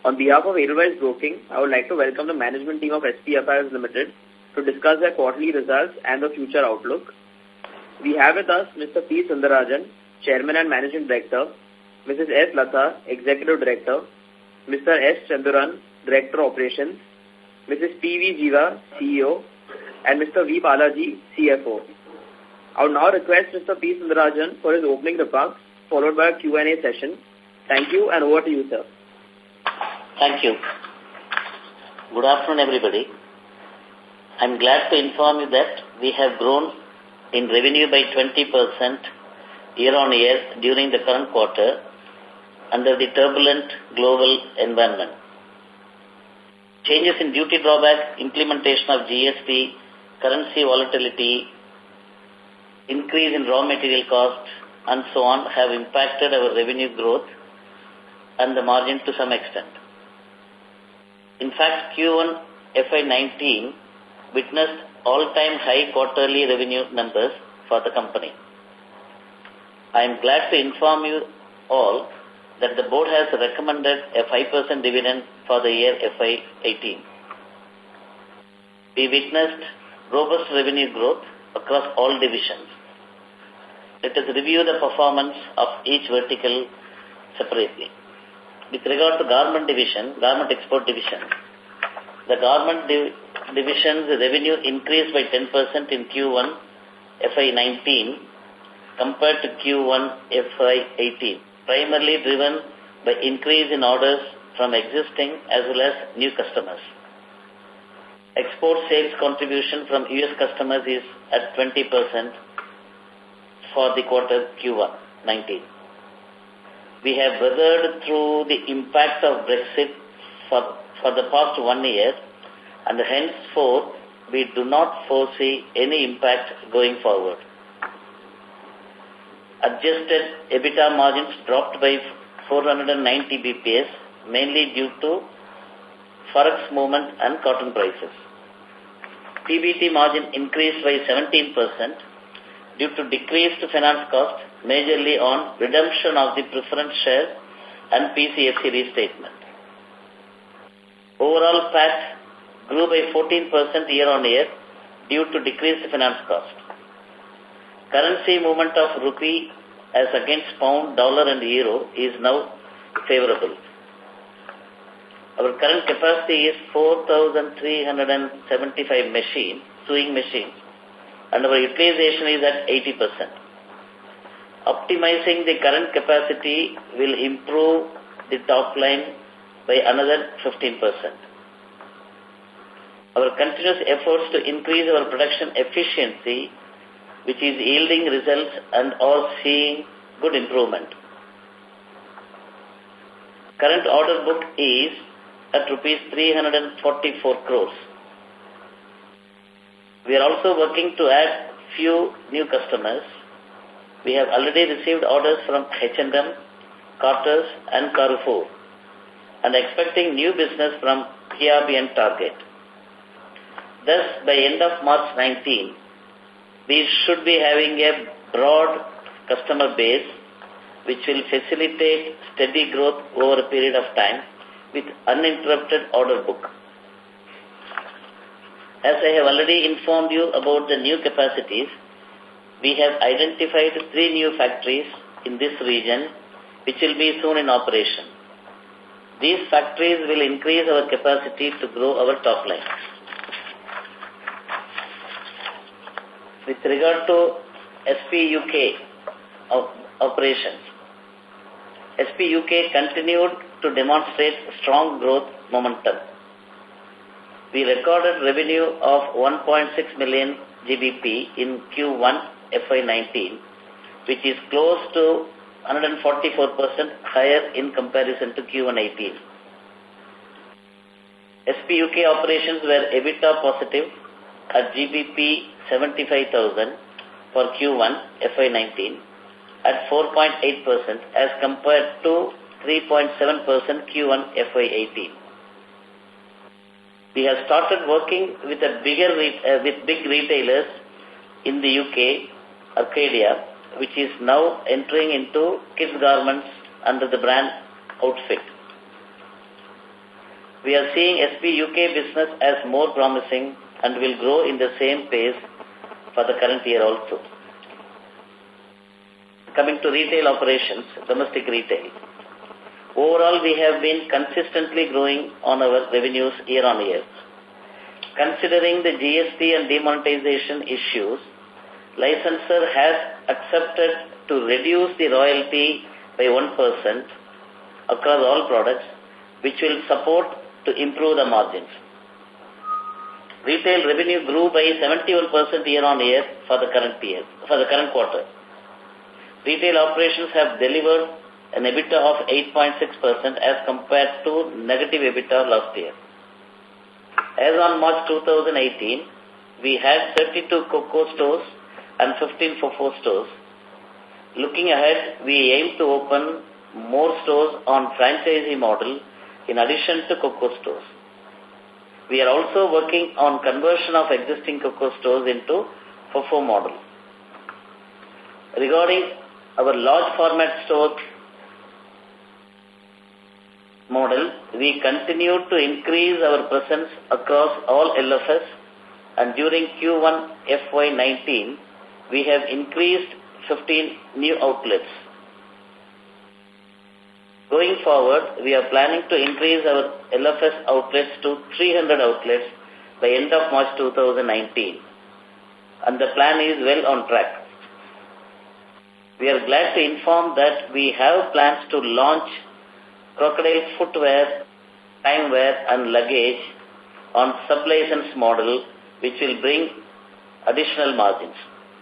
On behalf of Edelweiss Broking, I would like to welcome the management team of SPFIs Limited to discuss their quarterly results and the future outlook. We have with us Mr. P. Sundarajan, Chairman and Managing Director, Mrs. S. Latha, Executive Director, Mr. S. Chanduran, Director Operations, Mrs. P. V. Jiva, CEO, and Mr. V. Balaji, CFO. I would now request Mr. P. Sundarajan for his opening remarks, followed by a Q&A session. Thank you, and over to you, sir. Thank you. Good afternoon, everybody. I'm glad to inform you that we have grown in revenue by 20% year-on-year during the current quarter under the turbulent global environment. Changes in duty drawback, implementation of GST, currency volatility, increase in raw material costs, and so on have impacted our revenue growth and the margin to some extent. In fact, Q1 FY19 witnessed all-time high quarterly revenue numbers for the company. I am glad to inform you all that the board has recommended a 5% dividend for the year FY18. We witnessed robust revenue growth across all divisions. Let us review the performance of each vertical separately. With regard to garment export division, the garment division's revenue increased by 10% in Q1 FY19 compared to Q1 FY18, primarily driven by increase in orders from existing as well as new customers. Export sales contribution from US customers is at 20% for the quarter Q1 19. We have weathered through the impact of Brexit for the past 1 year, and henceforth we do not foresee any impact going forward. Adjusted EBITDA margins dropped by 490 bps, mainly due to forex movement and cotton prices. PBT margin increased by 17% due to decreased finance cost, majorly on redemption of the preference shares and PCFC restatement. Overall PAT grew by 14% year-on-year due to decreased finance cost. Currency movement of rupee as against pound, dollar and euro is now favorable. Our current capacity is 4,375 sewing machines, and our utilization is at 80%. Optimizing the current capacity will improve the top line by another 15%. Our continuous efforts to increase our production efficiency, which is yielding results and all seeing good improvement. Current order book is at rupees 344 crores. We are also working to add few new customers. We have already received orders from H&M, Carter's and Carrefour, and expecting new business from PRB and Target. Thus, by end of March 19, we should be having a broad customer base which will facilitate steady growth over a period of time with uninterrupted order book. As I have already informed you about the new capacities, we have identified 3 new factories in this region which will be soon in operation. These factories will increase our capacity to grow our top line. With regard to SP UK operations, SP UK continued to demonstrate strong growth momentum. We recorded revenue of 1.6 million GBP in Q1 FY19, which is close to 144% higher in comparison to Q1 18. SP UK operations were EBITDA positive at GBP 75,000 for Q1 FY19 at 4.8% as compared to 3.7% Q1 FY18. We have started working with big retailers in the UK, Arcadia, which is now entering into kids garments under the brand Outfit. We are seeing SP UK business as more promising and will grow in the same pace for the current year also. Coming to retail operations, domestic retail. Overall, we have been consistently growing on our revenues year on year. Considering the GST and demonetization issues, licensor has accepted to reduce the royalty by 1% across all products, which will support to improve the margins. Retail revenue grew by 71% year on year for the current quarter. Retail operations have delivered an EBITDA of 8.6% as compared to negative EBITDA last year. As on March 2018, we had 32 COCO stores and 15 FOFO stores. Looking ahead, we aim to open more stores on franchisee model in addition to COCO stores. We are also working on conversion of existing COCO stores into FOFO model. Regarding our large format store model, we continue to increase our presence across all LFS, and during Q1 FY19, we have increased 15 new outlets. Going forward, we are planning to increase our LFS outlets to 300 outlets by end of March 2019, and the plan is well on track. We are glad to inform that we have plans to launch Crocodile footwear, timeware and luggage on sub-license model, which will bring additional margins.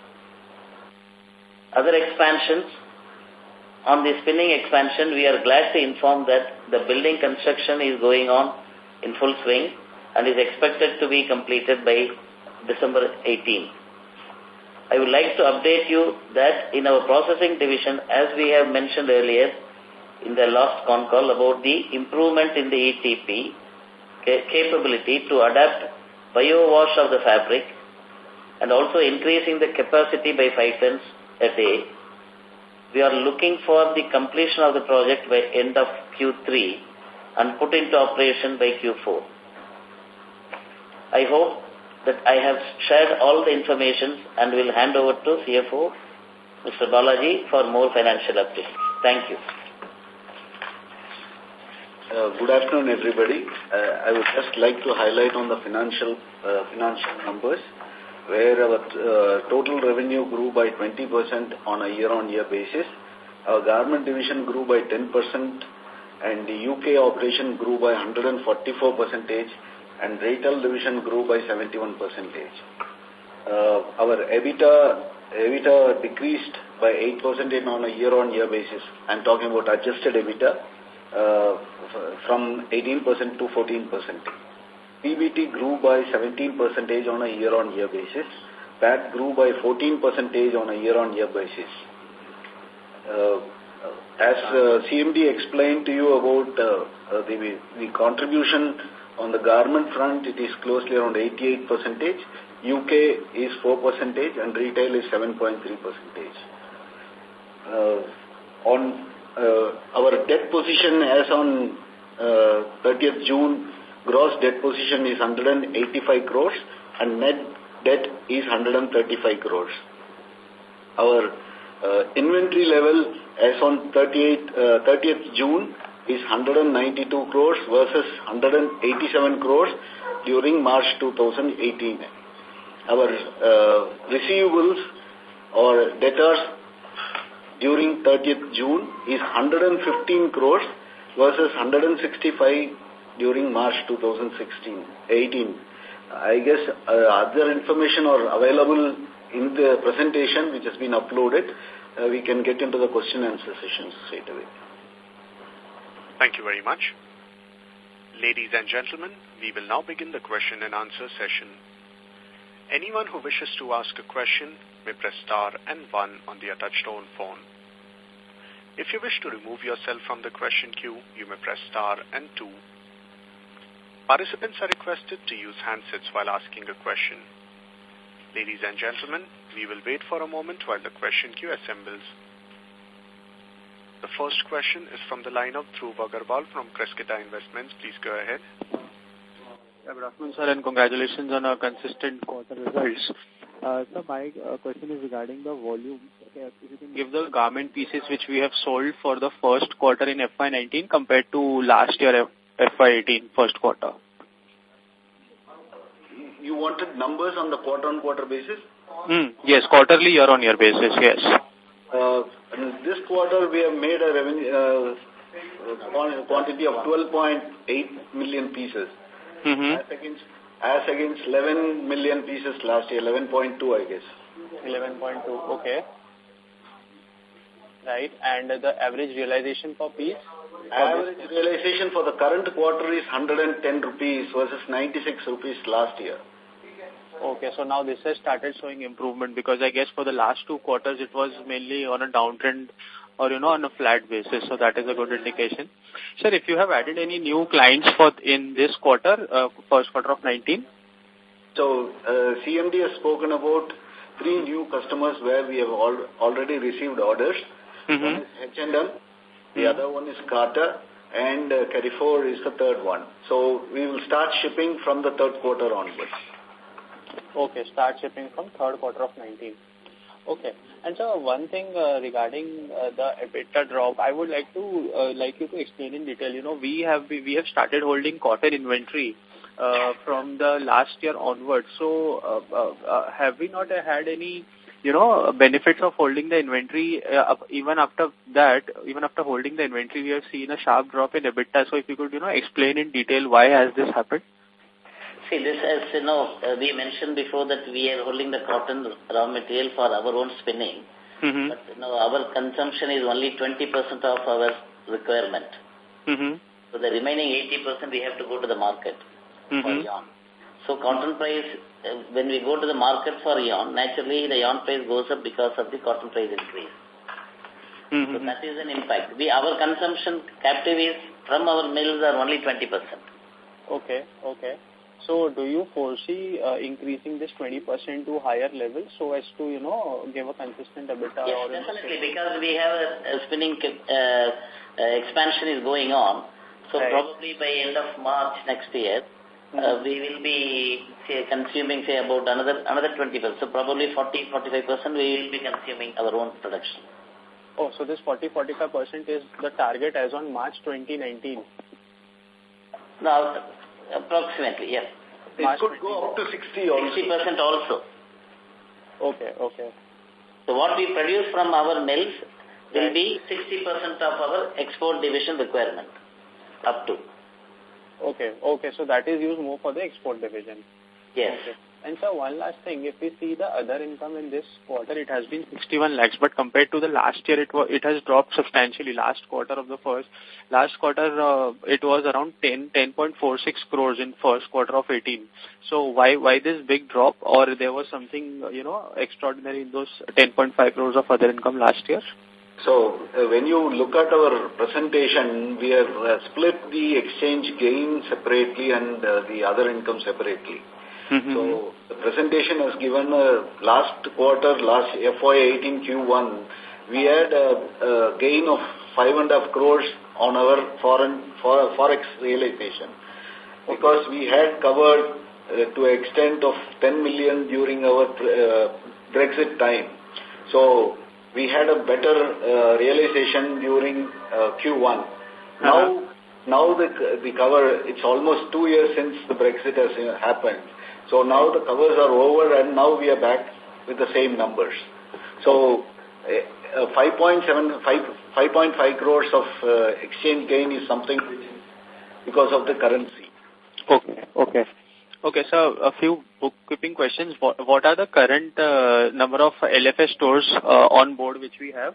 Other expansions. On the spinning expansion, we are glad to inform that the building construction is going on in full swing and is expected to be completed by December 18. I would like to update you that in our processing division, as we have mentioned earlier in the last con call about the improvement in the ETP capability to adapt bio-wash of the fabric and also increasing the capacity by 5 tons a day. We are looking for the completion of the project by end of Q3 and put into operation by Q4. I hope that I have shared all the information and will hand over to CFO, Mr. Balaji, for more financial updates. Thank you. Good afternoon, everybody. I would just like to highlight on the financial numbers, where our total revenue grew by 20% on a year-on-year basis. Our garment division grew by 10%, and the UK operation grew by 144%, and retail division grew by 71%. Our EBITDA decreased by 8% on a year-on-year basis. I'm talking about adjusted EBITDA from 18% to 14%. PBT grew by 17% on a year-on-year basis. PAT grew by 14% on a year-on-year basis. As CMD explained to you about the contribution on the garment front, it is closely around 88%. UK is 4% and retail is 7.3%. On our debt position as on 30th June, gross debt position is 185 crores and net debt is 135 crores. Our inventory level as on 30th June is 192 crores versus 187 crores during March 2018. Our receivables or debtors during 30th June is 115 crores versus 165 during March 2018. I guess other information are available in the presentation which has been uploaded. We can get into the question and answer session straight away. Thank you very much. Ladies and gentlemen, we will now begin the question and answer session. Anyone who wishes to ask a question may press star and 1 on their touchtone phone. If you wish to remove yourself from the question queue, you may press star and 2. Participants are requested to use handsets while asking a question. Ladies and gentlemen, we will wait for a moment while the question queue assembles. The first question is from the line of Dhruv Agarwal from Cressida Investments. Please go ahead. Good afternoon, sir, and congratulations on a consistent quarter results. So my question is regarding the volume. Okay, if you can give the garment pieces which we have sold for the first quarter in FY19 compared to last year FY18 first quarter. You wanted numbers on the quarter-on-quarter basis? Yes, quarterly year-on-year basis, yes. In this quarter, we have made a revenue quantity of 12.8 million pieces. As against 11 million pieces last year, 11.2 I guess. 11.2, okay. Right, and the average realization per piece? Average realization for the current quarter is 110 rupees versus 96 rupees last year. Okay, so now this has started showing improvement because I guess for the last 2 quarters it was mainly on a downtrend or, on a flat basis. So that is a good indication. Sir, if you have added any new clients in this quarter, first quarter of 19? So, CMD has spoken about 3 new customers where we have already received orders. One is H&M, the other one is Carter, and Carrefour is the third one. So, we will start shipping from the third quarter onwards. Okay, start shipping from third quarter of 19. Okay. And so one thing regarding the EBITDA drop, I would like you to explain in detail. We have started holding cotton inventory from the last year onwards. So have we not had any benefits of holding the inventory? Even after holding the inventory, we have seen a sharp drop in EBITDA. So if you could explain in detail why has this happened? See, this as we mentioned before that we are holding the cotton raw material for our own spinning. But our consumption is only 20% of our requirement. So the remaining 80% we have to go to the market for yarn. So cotton price, when we go to the market for yarn, naturally the yarn price goes up because of the cotton price increase. So that is an impact. Our consumption captive is from our mills are only 20%. Okay. So do you foresee increasing this 20% to higher levels so as to, give a consistent EBITDA? Yes, definitely, because we have a spinning expansion is going on. So probably by end of March next year, we will be consuming, about another 20%. So probably 40-45% we will be consuming our own production. Oh, so this 40-45% is the target as on March 2019? Now, approximately, yes. It could go up to 60 also. 60% also. Okay. So what we produce from our mills will be 60% of our export division requirement, up to. Okay, so that is used more for the export division. Yes. Okay. And so one last thing, if we see the other income in this quarter, it has been 61 lakhs, but compared to the last year, it has dropped substantially. Last quarter, it was around 10.46 crores in first quarter of 18. So why this big drop, or there was something, extraordinary in those 10.5 crores of other income last year? So, when you look at our presentation, we have split the exchange gain separately and the other income separately. So, the presentation has given last quarter, last FY18 Q1, we had a gain of 5.5 crores on our forex realization because we had covered to an extent of 10 million during our Brexit time. So, we had a better realization during Q1. Now the cover, it's almost 2 years since the Brexit has happened. So now the covers are over and now we are back with the same numbers. So 5.5 crores of exchange gain is something because of the currency. Okay, so a few bookkeeping questions. What are the current number of LFS stores on board which we have?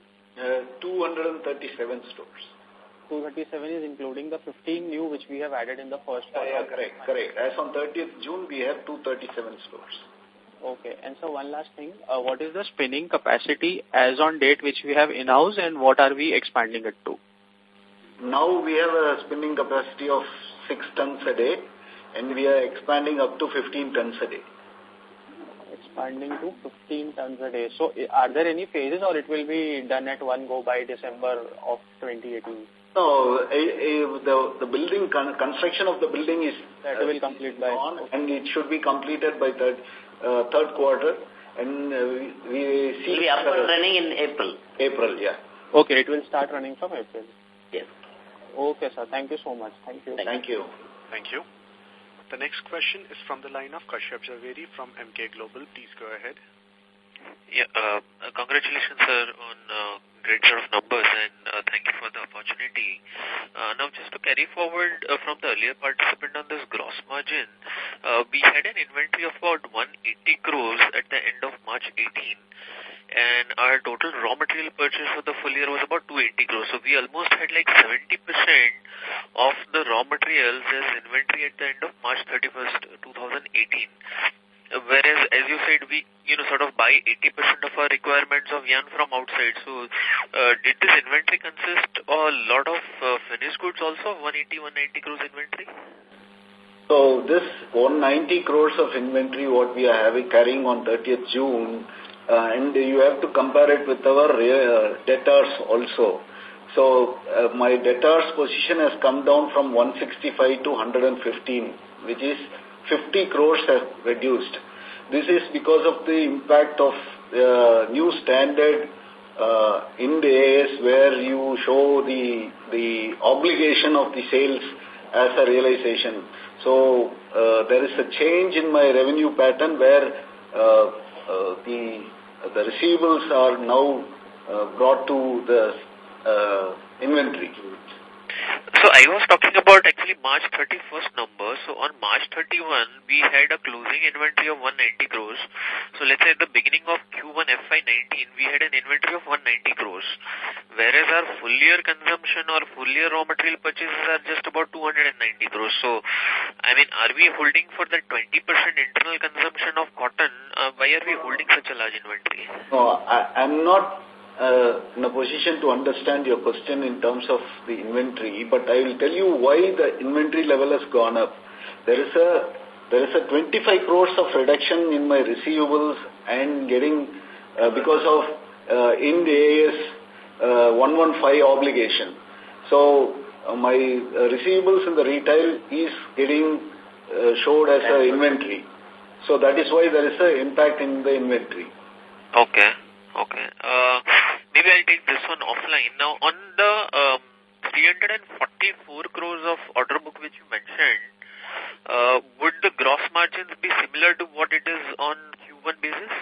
237 stores. 237 is including the 15 new which we have added in the first quarter. Yeah, correct. As on 30th June, we have 237 stores. Okay, and so one last thing. What is the spinning capacity as on date which we have in-house and what are we expanding it to? Now we have a spinning capacity of 6 tons a day and we are expanding up to 15 tons a day. Expanding to 15 tons a day. So are there any phases or it will be done at one go by December of 2018? No, the building, construction of the building is that will complete by on, and it should be completed by third quarter, and we see... It will be up and running in April. April, yeah. Okay, it will start running from April. Yes. Okay, sir. Thank you so much. Thank you. Thank you. Thank you. The next question is from the line of Kashyap Javeri from MK Global. Please go ahead. Yeah, congratulations, sir, on great set of numbers, and thank you for the opportunity. Now, just to carry forward from the earlier participant on this gross margin, we had an inventory of about 180 crores at the end of March 18, and our total raw material purchase for the full year was about 280 crores. So we almost had like 70% of the raw materials as inventory at the end of March 31st, 2018. Whereas, as you said, we, sort of buy 80% of our requirements of yarn from outside. So, did this inventory consist a lot of finished goods also, 180 crores inventory? So, this 190 crores of inventory, what we are carrying on 30th June, and you have to compare it with our debtors also. So, my debtors position has come down from 165 to 115, which is 50 crores have reduced. This is because of the impact of new standard in the AS, where you show the obligation of the sales as a realization. So there is a change in my revenue pattern where the receivables are now brought to the inventory. So I was talking about actually March 31st number. So on March 31, we had a closing inventory of 190 crores. So let's say at the beginning of Q1 FY19, we had an inventory of 190 crores. Whereas our full year consumption or full year raw material purchases are just about 290 crores. So, I mean, are we holding for the 20% internal consumption of cotton? Why are we holding such a large inventory? No, I'm not in a position to understand your question in terms of the inventory, but I will tell you why the inventory level has gone up. There is a 25 crores of reduction in my receivables and getting because of in the AS 115 obligation. So my receivables in the retail is getting showed as an inventory. So that is why there is an impact in the inventory. Okay. Okay. Maybe I'll take this one offline. Now, on the 344 crores of order book which you mentioned, would the gross margins be similar to what it is on Q1 basis?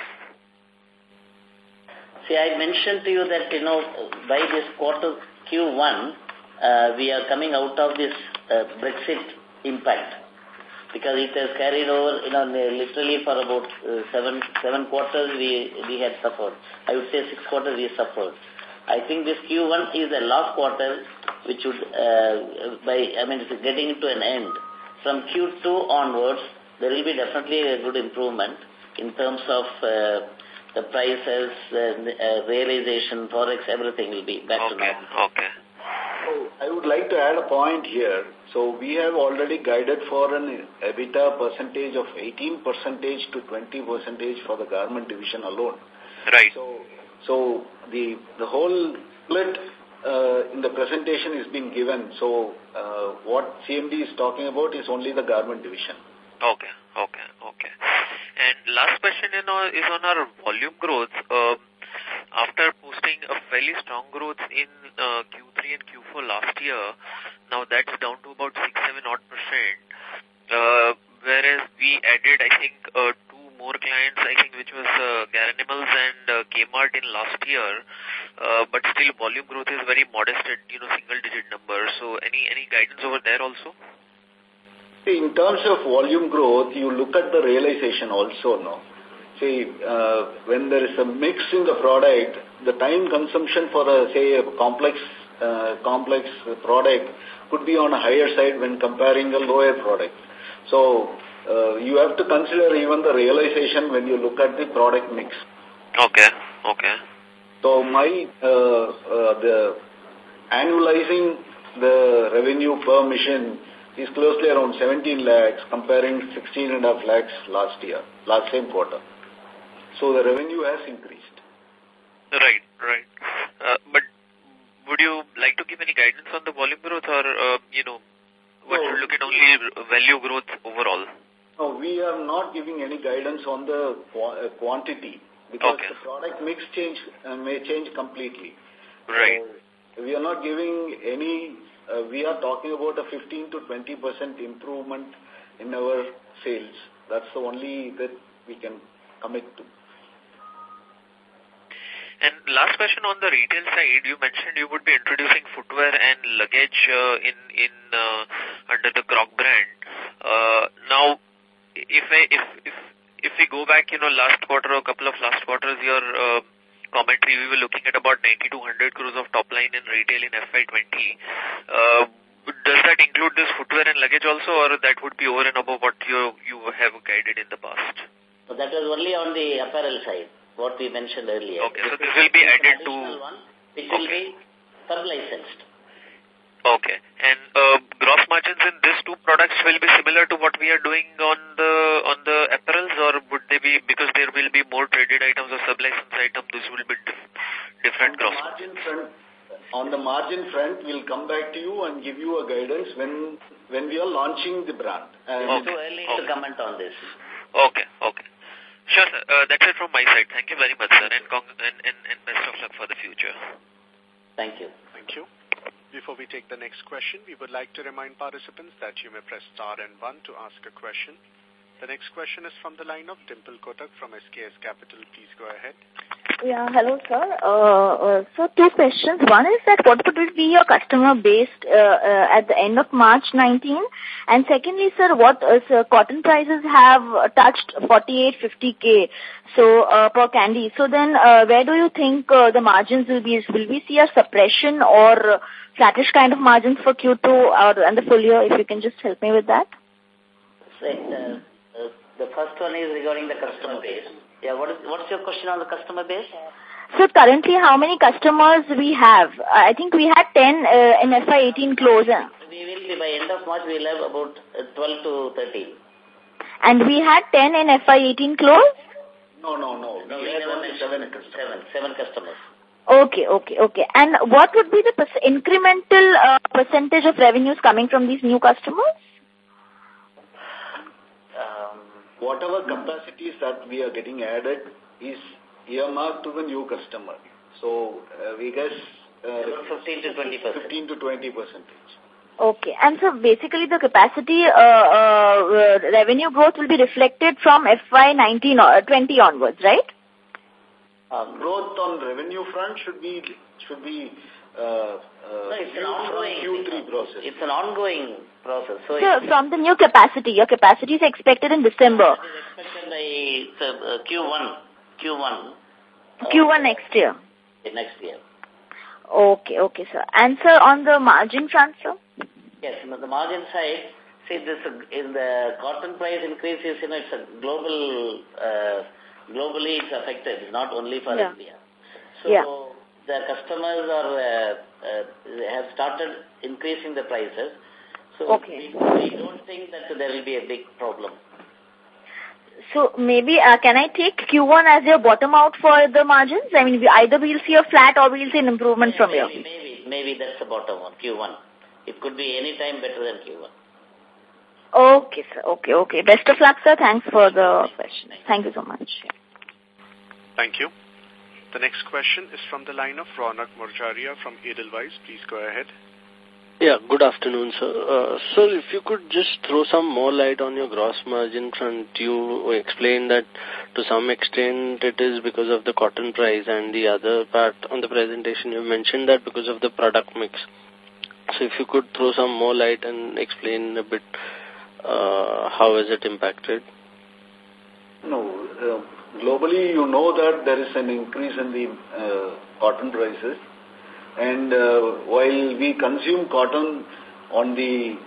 See, I mentioned to you that, by this quarter Q1, we are coming out of this Brexit impact. Because it has carried over, literally for about seven quarters we had suffered. I would say 6 quarters we suffered. I think this Q1 is the last quarter which would, it's getting into an end. From Q2 onwards, there will be definitely a good improvement in terms of the prices, realization, forex, everything will be back to normal. Okay. So I would like to add a point here. So we have already guided for an EBITDA percentage of 18% to 20% for the garment division alone. Right. So the whole split in the presentation is being given. So what CMD is talking about is only the garment division. Okay. And last question, is on our volume growth. After posting a fairly strong growth in Q3 and Q4 last year, now that's down to about 6-7% odd. Whereas we added, I think, 2 more clients, I think, which was Garanimals and Kmart in last year. But still, volume growth is very modest at single-digit numbers. So, any guidance over there also? In terms of volume growth, you look at the realization also, no? See, when there is a mix in the product, the time consumption for a complex product could be on a higher side when comparing a lower product. So you have to consider even the realization when you look at the product mix. Okay. So the annualizing the revenue per mission is closely around 17 lakhs comparing 16.5 lakhs last same quarter. So the revenue has increased. Right. But would you like to give any guidance on the volume growth or, what should look at only value growth overall? No, we are not giving any guidance on the quantity because the product mix may change completely. Right. So we are not giving any, we are talking about a 15 to 20% improvement in our sales. That's the only that we can commit to. And last question on the retail side, you mentioned you would be introducing footwear and luggage under the Croc brand. Now, if we go back, last quarter or a couple of last quarters, your commentary, we were looking at about 90 to 100 crores of top line in retail in FY20. Does that include this footwear and luggage also, or that would be over and above what you have guided in the past? So that was only on the apparel side, what we mentioned earlier. Okay, so this will be added to... It will be sub-licensed. Okay. And gross margins in these two products will be similar to what we are doing on the apparels, or would they be, because there will be more traded items or sub-licensed items, this will be different gross margins? On the margin front, we'll come back to you and give you a guidance when we are launching the brand. It's too early to comment on this. Okay. Sure, sir. That's it from my side. Thank you very much, sir, and best of luck for the future. Thank you. Thank you. Before we take the next question, we would like to remind participants that you may press star and 1 to ask a question. The next question is from the line of Dimple Kotak from SKS Capital. Please go ahead. Yeah, hello, sir. So two questions. One is that what would be your customer base at the end of March 19? And secondly, sir, what cotton prices have touched 48-50K per candy. So then where do you think the margins will be? Will we see a suppression or flattish kind of margins for Q2 and the full year? If you can just help me with that. The first one is regarding the customer base. Yeah, what's your question on the customer base? So currently, how many customers we have? I think we had 10 in FY18 close. We will be, by end of March, we will have about 12 to 13. And we had 10 in FY18 close? No. We had only 7 customers. 7 customers. Okay. And what would be the incremental percentage of revenues coming from these new customers? Whatever capacities that we are getting added is earmarked to the new customer. So we guess 15 to 20%. 15 to 20%. Okay. And so basically the capacity revenue growth will be reflected from FY19 or 20 onwards, right? Growth on revenue front should be it's an ongoing Q3 process. It's an ongoing process. So from the new capacity, your capacity is expected in December. It is expected by Q1. Q1 next year. Next year. Okay, sir. And sir, on the margin front, sir? Yes, on the margin side, see this in the cotton price increases, it's a globally it's affected, it's not only for India. So the customers have started increasing the prices. So we don't think that there will be a big problem. So maybe, can I take Q1 as your bottom out for the margins? I mean, either we'll see a flat or we'll see an improvement from here. Maybe that's the bottom one, Q1. It could be any time better than Q1. Okay, sir. Okay. Best of luck, sir. Thanks for the question. Thank you so much. Thank you. The next question is from the line of Ronak Morjaria from Edelweiss. Please go ahead. Yeah, good afternoon, sir. Sir, if you could just throw some more light on your gross margin front. You explained that to some extent it is because of the cotton price, and the other part on the presentation you mentioned that because of the product mix. So if you could throw some more light and explain a bit how is it impacted? No, globally you know that there is an increase in the cotton prices. And while we consume cotton on the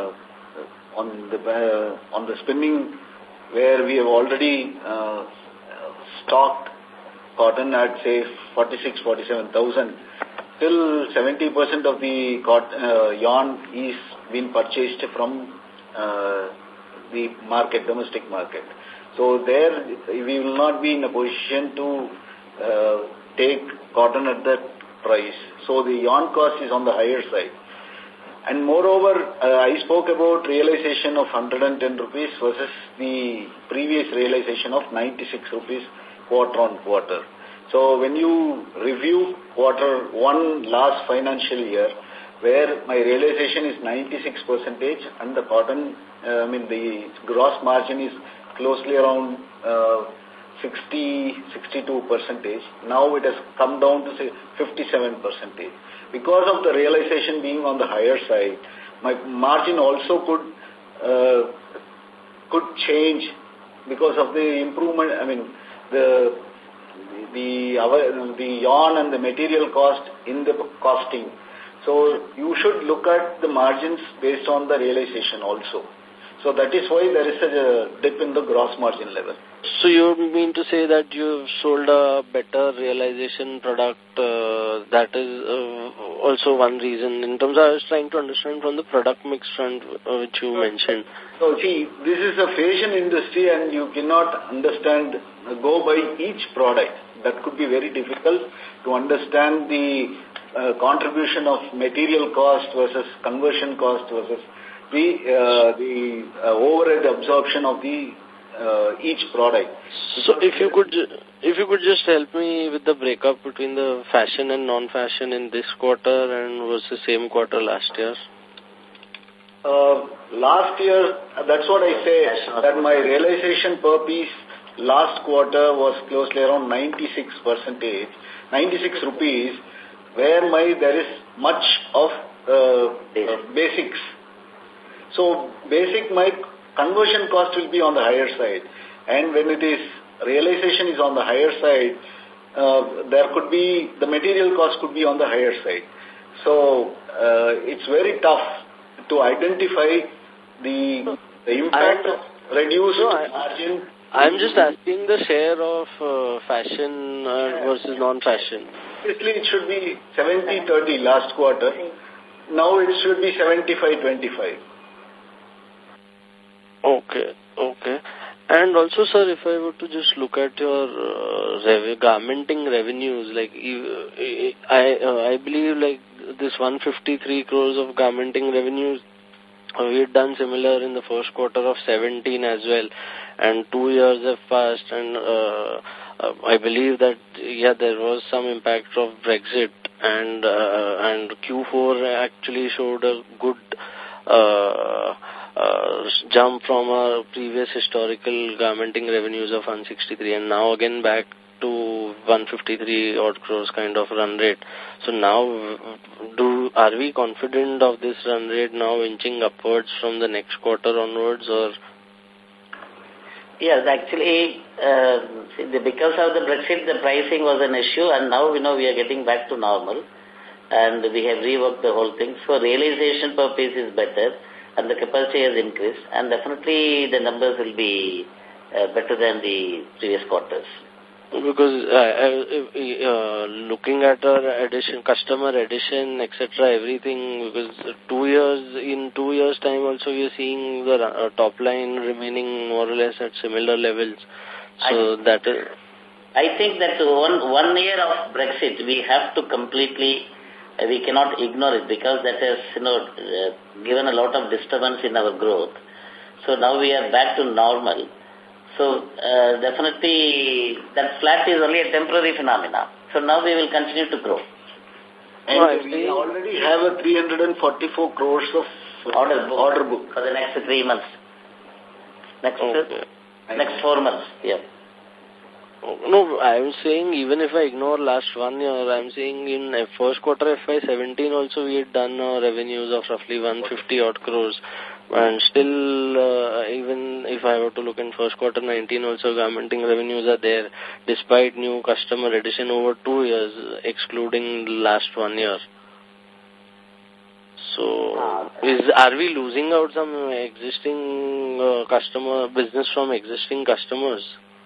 spinning, where we have already stocked cotton at say 47,000, till 70% of the yarn is being purchased from the market, domestic market. So there we will not be in a position to take cotton at that price. So the yarn cost is on the higher side. And moreover, I spoke about realization of 110 rupees versus the previous realization of 96 rupees quarter on quarter. So when you review quarter one last financial year, where my realization is 96% and the cotton, the gross margin is closely around 62%. Now it has come down to say 57%. Because of the realization being on the higher side, my margin also could change because of the improvement. The yarn and the material cost in the costing. So you should look at the margins based on the realization also. So that is why there is such a dip in the gross margin level. So you mean to say that you've sold a better realization product, that is also one reason. In terms of, I was trying to understand from the product mix front which you mentioned. So see, this is a fashion industry and you cannot go by each product. That could be very difficult to understand the contribution of material cost versus conversion cost versus the overhead absorption of the each product. So if you could just help me with the breakup between the fashion and non-fashion in this quarter and versus same quarter last year. Last year, that's what I say, that my realization per piece last quarter was closely around 96%, 96 rupees, where there is much of basics. So basic, my conversion cost will be on the higher side. And when it is, realization is on the higher side, the material cost could be on the higher side. So it's very tough to identify the impact of reduced margin. I'm just asking the share of fashion versus non-fashion. Obviously, it should be 70-30 last quarter. Now it should be 75-25. Okay. And also, sir, if I were to just look at your garmenting revenues, like I believe like this 153 crores of garmenting revenues, we had done similar in the first quarter of 17 as well, and 2 years have passed, and I believe that there was some impact of Brexit, and Q4 actually showed a good jump from our previous historical garmenting revenues of 163, and now again back to 153 odd crores kind of run rate. So now, are we confident of this run rate now inching upwards from the next quarter onwards, or? Yes, actually, because of the Brexit, the pricing was an issue, and now we are getting back to normal, and we have reworked the whole thing. So realization per piece is better, and the capacity has increased, and definitely the numbers will be better than the previous quarters. Because looking at our addition, customer addition, etc., everything, because in 2 years time also we are seeing the top line remaining more or less at similar levels. So I think that one year of Brexit, we have to completely, we cannot ignore it, because that has given a lot of disturbance in our growth. So now we are back to normal. So definitely that flat is only a temporary phenomena. So now we will continue to grow. And we already have a 344 crores of order book for the next 3 months. Next 4 months, yeah. No, I'm saying even if I ignore last 1 year, I'm saying in first quarter FY17 also we had done revenues of roughly 150 odd crores. And still, even if I were to look in first quarter 19 also, garmenting revenues are there, despite new customer addition over 2 years, excluding the last 1 year. So, are we losing out some existing customer business from existing customers?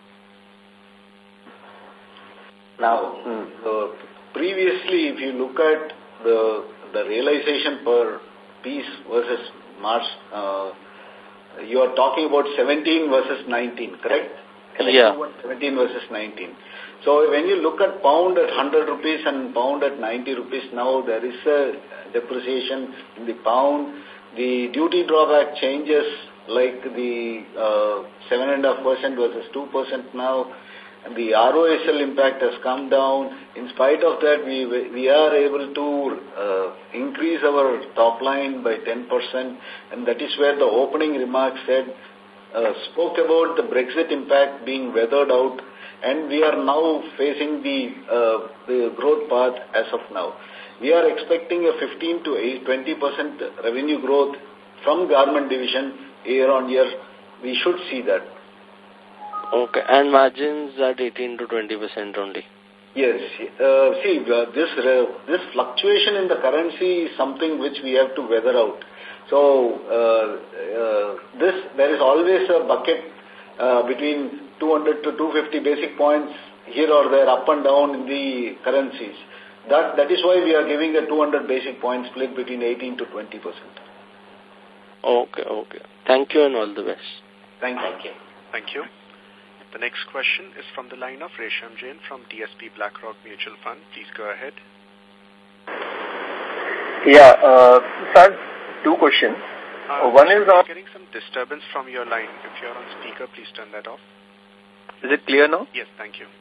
Now, previously, if you look at the realization per piece versus March, you are talking about 17 versus 19, correct? Yeah. 17 versus 19. So when you look at pound at 100 rupees and pound at 90 rupees now, there is a depreciation in the pound. The duty drawback changes like the 7.5% versus 2% now. And the ROSL impact has come down. In spite of that, we are able to increase our top line by 10%, and that is where the opening remarks said, spoke about the Brexit impact being weathered out, and we are now facing the growth path as of now. We are expecting a 15 to 20% revenue growth from garment division year on year. We should see that. Okay, and margins at 18 to 20% only? Yes. This fluctuation in the currency is something which we have to weather out. So, there is always a bucket between 200 to 250 basic points here or there, up and down in the currencies. That is why we are giving a 200 basic point split between 18 to 20%. Okay. Thank you and all the best. Thank you. Thank you. The next question is from the line of Resham Jain from DSP BlackRock Mutual Fund. Please go ahead. Yeah, sir, two questions. One is on... getting some disturbance from your line. If you're on speaker, please turn that off. Is it clear now? Yes, thank you.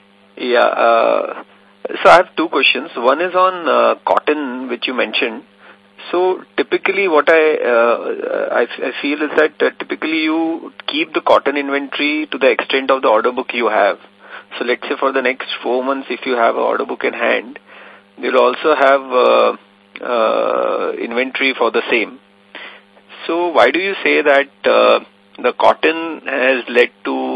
Yeah, so I have two questions. One is on cotton, which you mentioned. So typically what I feel is that typically you keep the cotton inventory to the extent of the order book you have. So let's say for the next 4 months, if you have an order book in hand, you'll also have inventory for the same. So why do you say that the cotton has led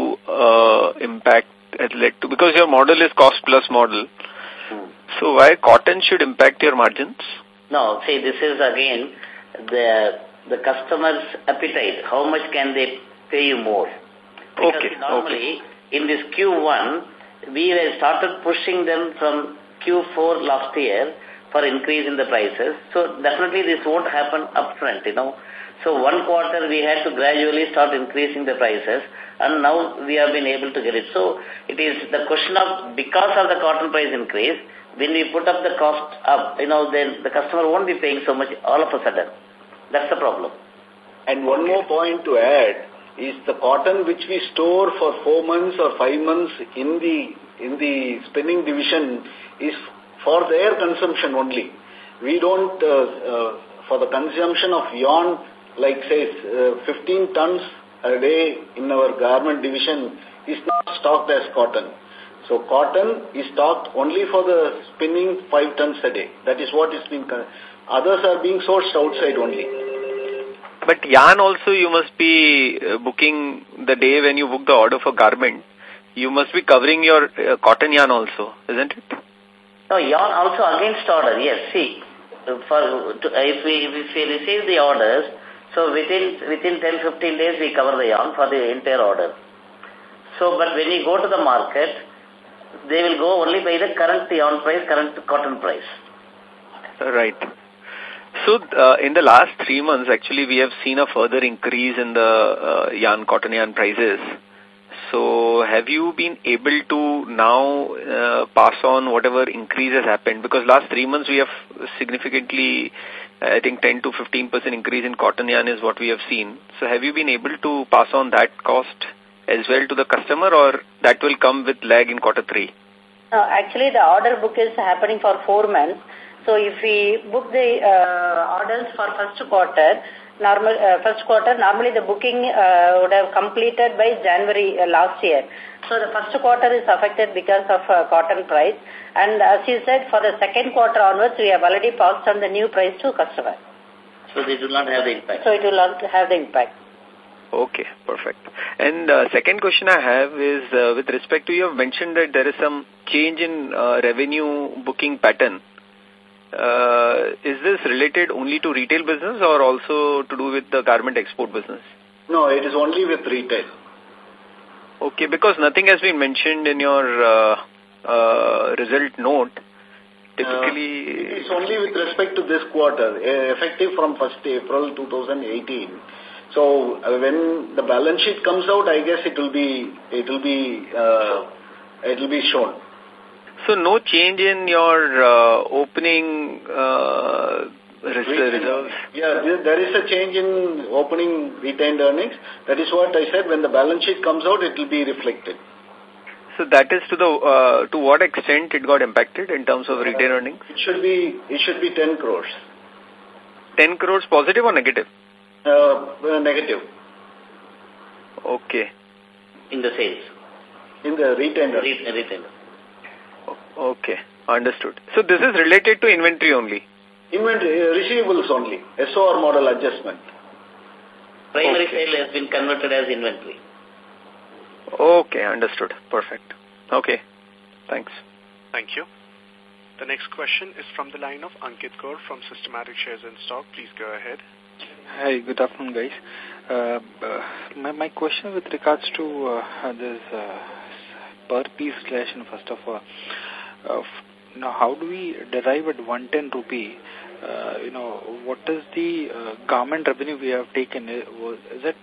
to impact, because your model is cost plus model. So why cotton should impact your margins? No, see, this is again the customer's appetite. How much can they pay you more? Because normally in this Q1, we have started pushing them from Q4 last year for increase in the prices. So definitely this won't happen upfront, So one quarter we had to gradually start increasing the prices, and now we have been able to get it. So it is the question of, because of the cotton price increase, when we put up the cost up, then the customer won't be paying so much all of a sudden. That's the problem. And one more point to add is the cotton which we store for 4 months or 5 months in the spinning division is for their consumption only. We don't, for the consumption of yarn, like say 15 tons a day in our garment division is not stocked as cotton. So cotton is stocked only for the spinning 5 tons a day. That is what is being... Others are being sourced outside only. But yarn also you must be booking the day when you book the order for garment. You must be covering your cotton yarn also, isn't it? No, yarn also against order, yes. See, if we receive the orders, so within 10-15 days we cover the yarn for the entire order. So, but when you go to the market, they will go only by the current yarn price, current cotton price. Right. So, in the last 3 months, actually, we have seen a further increase in the cotton yarn prices. So, have you been able to now pass on whatever increase has happened? Because last 3 months we have significantly, I think 10 to 15% increase in cotton yarn is what we have seen. So, have you been able to pass on that cost as well to the customer, or that will come with lag in Q3? Actually, the order book is happening for 4 months. So if we book the orders for first quarter, normally the booking would have completed by January last year. So the first quarter is affected because of cotton price. And as you said, for the second quarter onwards, we have already passed on the new price to customer. So they do not have the impact. So it will not have the impact. Okay, perfect. And second question I have is with respect to, you have mentioned that there is some change in revenue booking pattern. Is this related only to retail business or also to do with the garment export business? No, it is only with retail. Okay, because nothing has been mentioned in your result note. Typically, it is only with respect to this quarter, effective from 1st April 2018. So when the balance sheet comes out, I guess it will be it will be shown. So no change in your opening reserves? Yeah, there is a change in opening retained earnings. That is what I said. When the balance sheet comes out, it will be reflected. So that is to the to what extent it got impacted in terms of retained earnings? It should be 10 crores. 10 crores positive or negative? Negative. Okay. In the sales? In the retained. Retained. Okay, understood. So this is related to inventory only? Inventory, receivables only, SOR model adjustment. Primary sale has been converted as inventory. Okay, understood. Perfect. Okay, thanks. Thank you. The next question is from the line of Ankit Kaur from Systematic Shares and Stock. Please go ahead. Hi, good afternoon, guys. My question with regards to this per piece relation, first of all. Now, how do we derive at 110 rupee? What is the garment revenue we have taken? Is it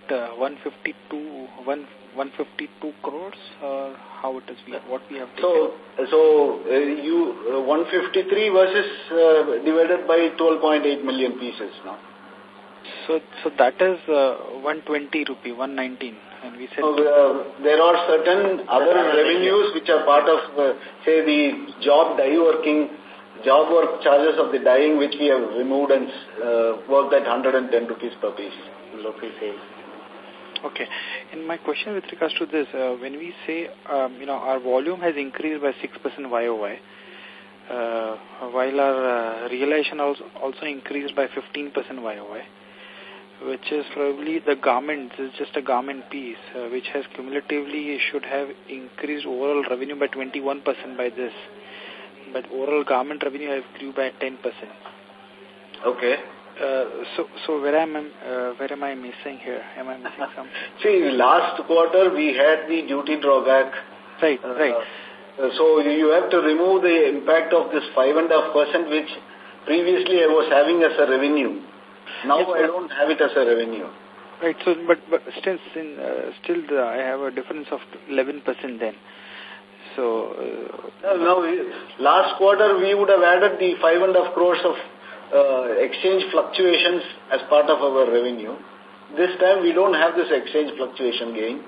152 crores, or how it is what we have taken? So you 153 versus divided by 12.8 million pieces now. So that is 120 rupee, 119. And we said there are certain other revenues which are part of, say, the job work charges of the dyeing, which we have removed and worked at 110 rupees per piece. Local sales. Okay. And my question with regards to this, when we say, our volume has increased by 6% YOY, while our realization also increased by 15% YOY, which is probably the garment, is just a garment piece, which has cumulatively should have increased overall revenue by 21% by this. But overall garment revenue has grew by 10%. Okay. So where am I missing here? Am I missing something? See, last quarter we had the duty drawback. Right. So you have to remove the impact of this 5.5%, which previously I was having as a revenue. Now yes, I don't have it as a revenue. Right. So, but still, I have a difference of 11% then. So now last quarter we would have added the 5.5 crores of exchange fluctuations as part of our revenue. This time we don't have this exchange fluctuation gain.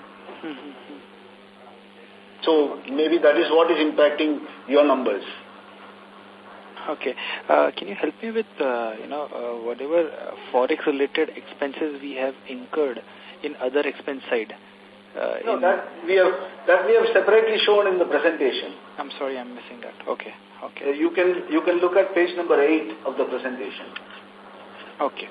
So maybe that is what is impacting your numbers. Okay. Can you help me with, whatever forex related expenses we have incurred in other expense side? That we have separately shown in the presentation. I'm sorry, I'm missing that. Okay. You can look at page number 8 of the presentation. Okay.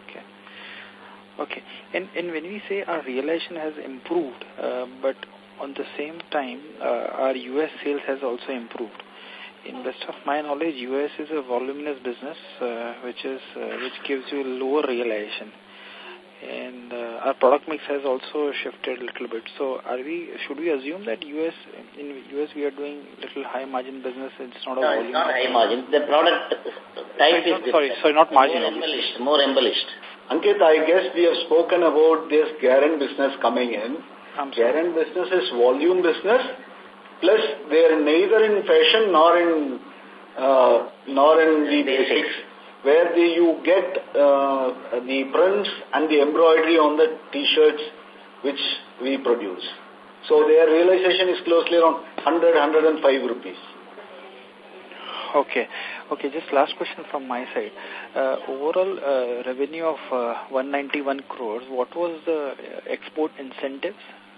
And when we say our realization has improved, but on the same time, our U.S. sales has also improved. In best of my knowledge, U.S. is a voluminous business, which gives you lower realization. And our product mix has also shifted a little bit. So should we assume that in US we are doing little high margin business? It's not a volume. It's not high margin. The product type is different. Sorry, not margin. More embellished. Ankit, I guess we have spoken about this Guarant business coming in. Guarant business is volume business, plus they are neither in fashion nor in the basics, where you get the prints and the embroidery on the T-shirts which we produce. So their realization is closely around 105 rupees. Okay, just last question from my side. Overall revenue of 191 crores, what was the export incentives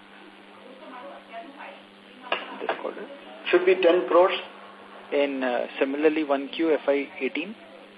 this quarter? Should be 10 crores. And similarly 1Q FY18?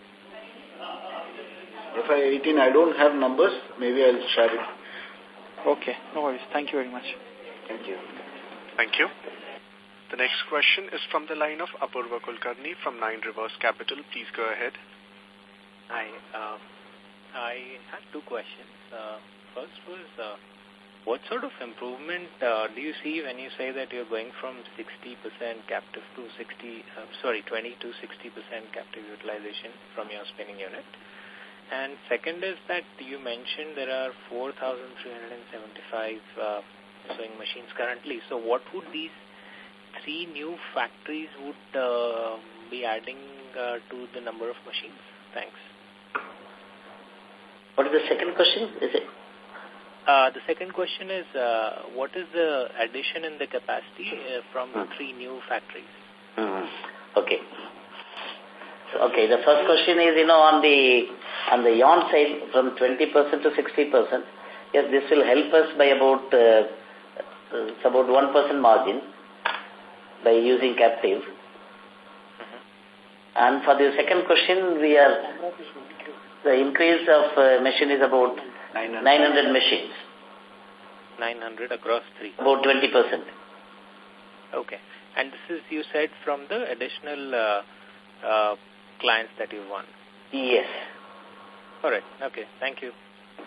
FY18, I don't have numbers. Maybe I'll share it. Okay, no worries. Thank you very much. Thank you. Thank you. The next question is from the line of Apurva Kulkarni from Nine Rivers Capital. Please go ahead. Hi. I had two questions. First was, what sort of improvement do you see when you say that you're going from 60% captive to 20 to 60% captive utilization from your spinning unit? And second is that you mentioned there are 4,375 sewing machines currently. So what would these 3 new factories would be adding to the number of machines? Thanks. What is the second question? Is it? The second question is, what is the addition in the capacity from the 3 new factories? Okay. So, okay, the first question is, on the yarn side, from 20% to 60%, yes, this will help us by about 1% margin by using captive. And for the second question, the increase of machine is about 900 machines. 900 across 3. About 20%. Okay. And this is, you said, from the additional clients that you won? Yes. All right. Okay. Thank you.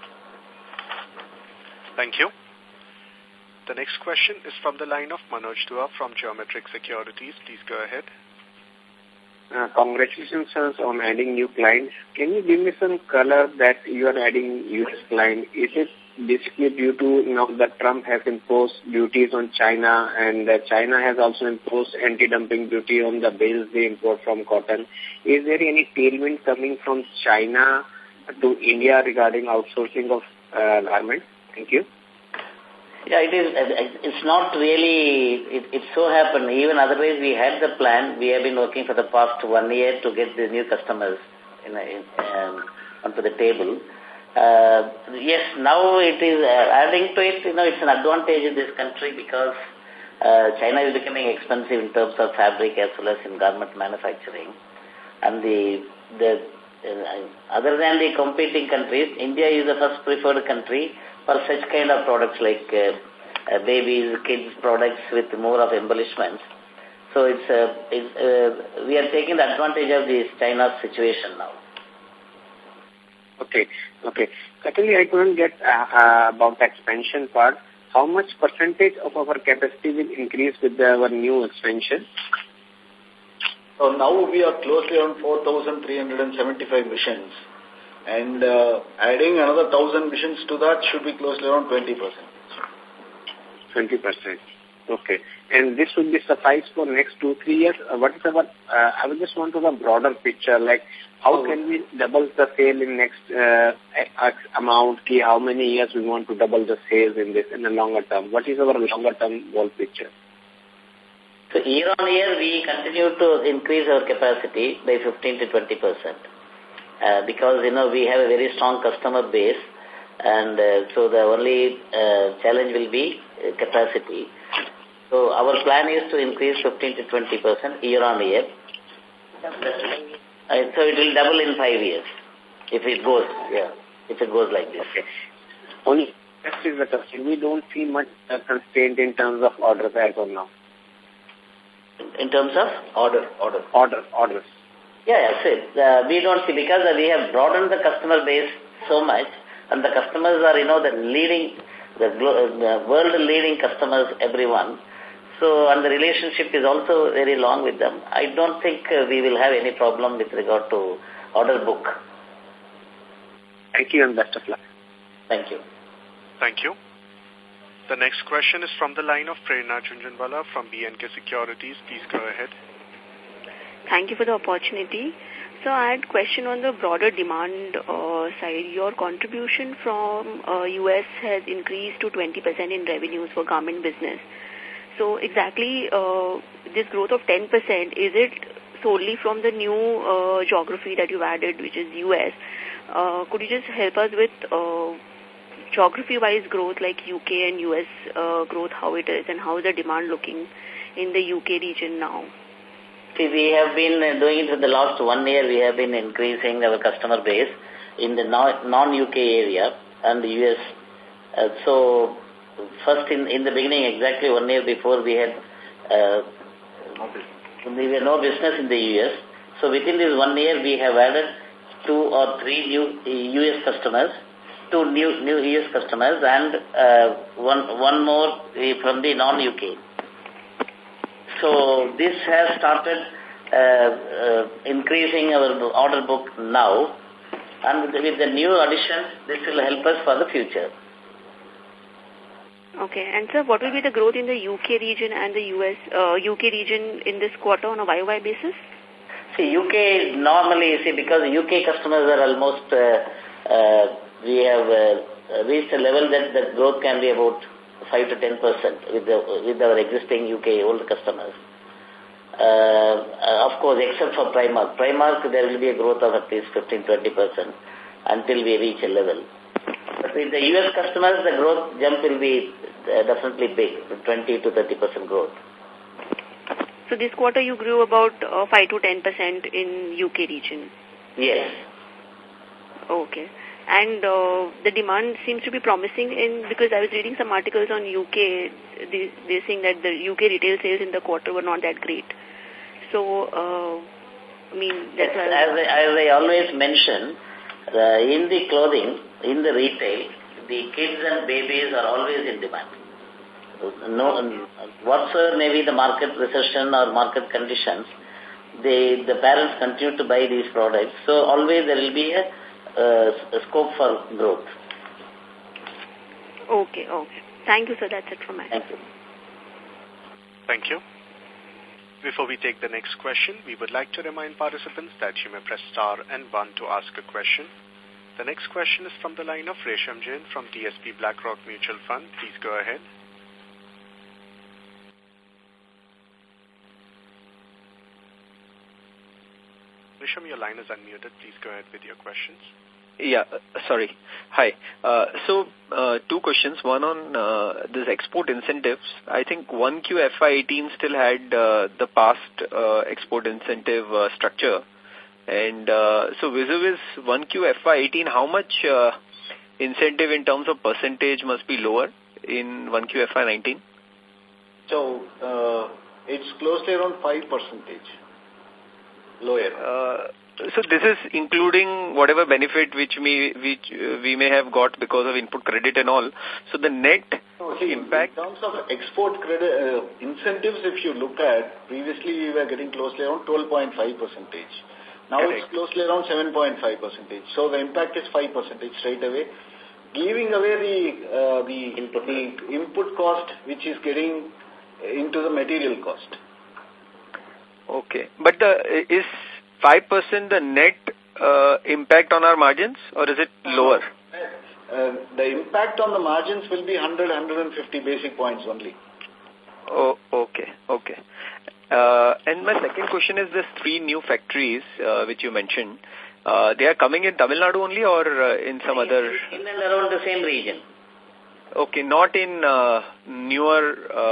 Thank you. The next question is from the line of Manoj Dua from Geometric Securities. Please go ahead. Congratulations, sir, on adding new clients. Can you give me some color that you are adding U.S. client? Is it basically due to, that Trump has imposed duties on China, and China has also imposed anti-dumping duty on the bales they import from cotton? Is there any tailwind coming from China to India regarding outsourcing of garments? Thank you. Yeah, it is. It's not really, it so happened. Even otherwise, we had the plan. We have been working for the past 1 year to get the new customers onto the table. Yes, now it is adding to it. It's an advantage in this country because China is becoming expensive in terms of fabric as well as in garment manufacturing. And other than the competing countries, India is the first preferred country for such kind of products like babies, kids products with more of embellishments. So we are taking the advantage of this China's situation now. Okay. Secondly, I couldn't get about the expansion part. How much percentage of our capacity will increase with our new expansion? So now we are closely on 4,375 machines. And adding another 1,000 machines to that should be closely around 20%. 20%. Okay. And this will be suffice for next 2-3 years? What is our, I would just want to have a broader picture, like how can we double the sale in next X amount, how many years we want to double the sales in this in the longer term? What is our longer term goal picture? So year on year, we continue to increase our capacity by 15 to 20%. Because, we have a very strong customer base, and so the only challenge will be capacity. So our plan is to increase 15 to 20% year on year. So it will double in 5 years if it goes like this. Okay. Only we don't see much constraint in terms of orders as of now. In terms of? Orders. Yeah, we don't see, because we have broadened the customer base so much, and the customers are, the world leading customers, everyone. So, and the relationship is also very long with them. I don't think we will have any problem with regard to order book. Thank you and best of luck. Thank you. Thank you. The next question is from the line of Prerna Jhunjhunwala from B&K Securities. Please go ahead. Thank you for the opportunity. So I had a question on the broader demand side. Your contribution from US has increased to 20% in revenues for garment business. So exactly this growth of 10%, is it solely from the new geography that you've added, which is US? Could you just help us with geography-wise growth like UK and US growth, how it is, and how is the demand looking in the UK region now? See, we have been doing it for the last 1 year. We have been increasing our customer base in the non-UK area and the US. So, first in the beginning, exactly 1 year before, we had no business in the US. So, within this 1 year, we have added 2 or 3 new US customers, 2 new US customers, and one more from the non-UK. So this has started increasing our order book now, and with the new addition, this will help us for the future. Okay. And sir, what will be the growth in the UK region and the UK region in this quarter on a YOY basis? See, UK normally, because UK customers are almost, we have reached a level that the growth can be about 5 to 10% with our existing UK old customers. Of course, except for Primark. Primark, there will be a growth of at least 15-20% until we reach a level. But with the US customers, the growth jump will be definitely big, 20 to 30% growth. So this quarter you grew about 5 to 10% in UK region? Yes. Okay. And the demand seems to be promising because I was reading some articles on UK, they're saying that the UK retail sales in the quarter were not that great. So, that's why... As I always mention, in the clothing, in the retail, the kids and babies are always in demand. Whatsoever may be the market recession or market conditions, the parents continue to buy these products. So always there will be a scope for growth. Okay. Thank you, sir. That's it from my side. Thank you. Thank you. Before we take the next question, we would like to remind participants that you may press star and 1 to ask a question. The next question is from the line of Resham Jain from DSP BlackRock Mutual Fund. Please go ahead. Resham, your line is unmuted. Please go ahead with your questions. Yeah, sorry. Hi. So, 2 questions. One on this export incentives. I think 1Q FY18 still had the past export incentive structure. And so vis-a-vis 1Q FY18, how much incentive in terms of percentage must be lower in 1Q FY19? So, it's closely around 5% lower. So this is including whatever benefit which we may have got because of input credit and all. So the net impact... In terms of export credit incentives, if you look at, previously we were getting closely around 12.5%. Now Correct. It's closely around 7.5%. So the impact is 5% straight away. Giving away the input cost, which is getting into the material cost. Okay. But is 5% the net impact on our margins, or is it lower? The impact on the margins will be 100-150 basic points only. Oh, okay. And my second question is this 3 new factories which you mentioned. They are coming in Tamil Nadu only or in some other... In and around the same region. Okay, not in newer...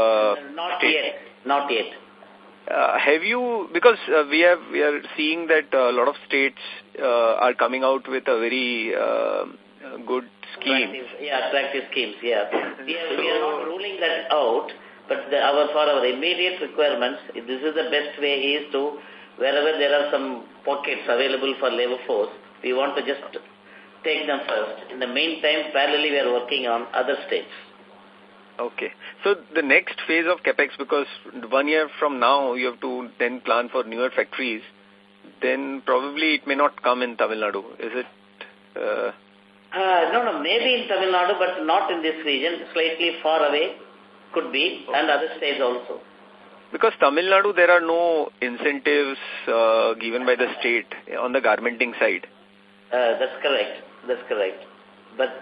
Not yet. Have you, because we are seeing that a lot of states are coming out with a very good scheme. Attractive schemes, yeah. We are not ruling that out, but for our immediate requirements, this is the best way is to, wherever there are some pockets available for labor force, we want to just take them first. In the meantime, parallelly we are working on other states. Okay. So the next phase of CapEx, because 1 year from now you have to then plan for newer factories, then probably it may not come in Tamil Nadu. Is it? No, maybe in Tamil Nadu, but not in this region. Slightly far away, could be, and other states also. Because Tamil Nadu, there are no incentives given by the state on the garmenting side. That's correct. But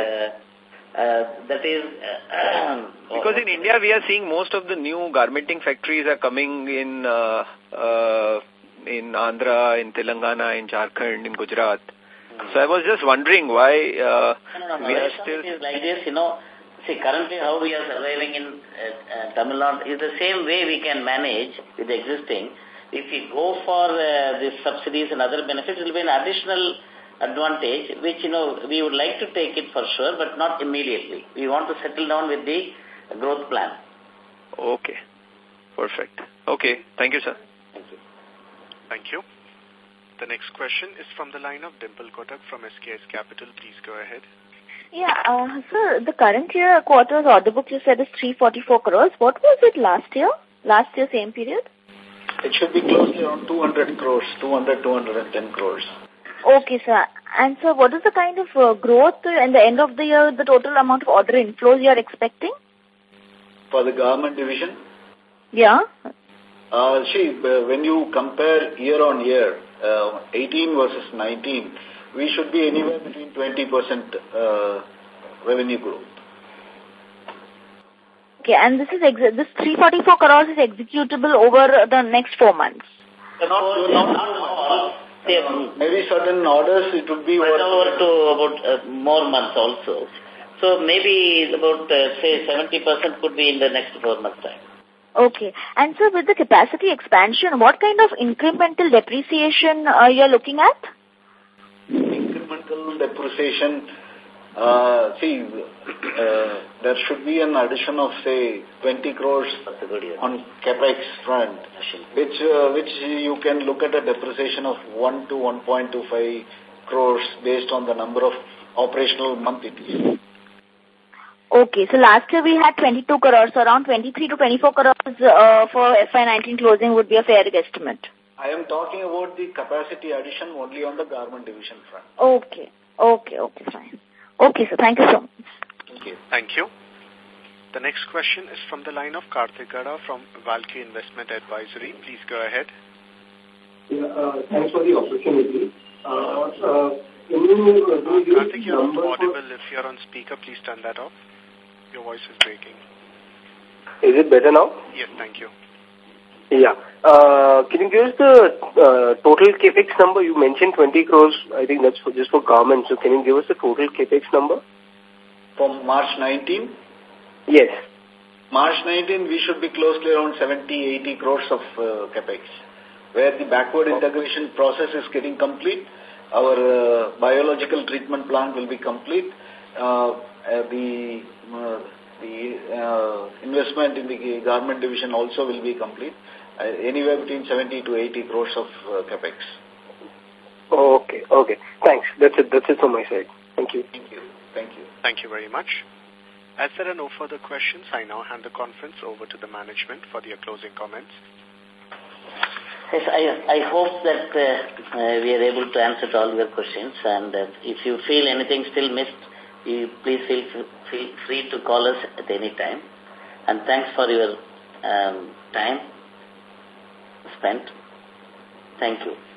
that is... because in India, we are seeing most of the new garmenting factories are coming in Andhra, in Telangana, in Jharkhand, in Gujarat. So I was just wondering why we are still... It is like this, See, currently how we are surviving in Tamil Nadu is the same way we can manage with existing. If we go for these subsidies and other benefits, it will be an additional advantage, which, we would like to take it for sure, but not immediately. We want to settle down with the growth plan. Okay. Perfect. Okay. Thank you, sir. Thank you. Thank you. The next question is from the line of Dimple Kotak from SKS Capital. Please go ahead. Yeah, sir, the current year quarter's order book you said is 344 crores. What was it last year? Last year, same period? It should be closely around 200 crores, 210 crores. Okay, sir. And sir, what is the kind of growth at the end of the year, the total amount of order inflows you are expecting? for the government division? Yeah. When you compare year on year, 18 versus 19, we should be anywhere between 20% revenue growth. Okay, and this 344 crores is executable over the next 4 months. Not all. Maybe certain orders it would be over to about more months also. So maybe about say 70% could be in the next 4 months time. Okay, and so with the capacity expansion, what kind of incremental depreciation you're looking at? Incremental depreciation. There should be an addition of, say, 20 crores on capex front, which you can look at a depreciation of 1 to 1.25 crores based on the number of operational month it is. Okay, so last year we had 22 crores, so around 23 to 24 crores for FY19 closing would be a fair guesstimate. I am talking about the capacity addition only on the garment division front. Okay, fine. Okay, so thank you so much. Thank you. Thank you. The next question is from the line of Karthik Gada from Valky Investment Advisory. Please go ahead. Yeah, thanks for the opportunity. Karthik, you're not audible. If you're on speaker, please turn that off. Your voice is breaking. Is it better now? Yes, thank you. Yeah. Can you give us the total capex number? You mentioned 20 crores. I think that's just for garments. So can you give us the total capex number? From March 19? Yes. March 19, we should be closely around 70-80 crores of capex, where the backward integration process is getting complete. Our biological treatment plant will be complete. The investment in the garment division also will be complete. Anywhere between 70 to 80 crores of capex. Okay. Thanks. That's it from my side. Thank you. Thank you very much. As there are no further questions, I now hand the conference over to the management for their closing comments. Yes, I hope that we are able to answer to all your questions, and if you feel anything still missed, please feel free to call us at any time. And thanks for your time spent. Thank you.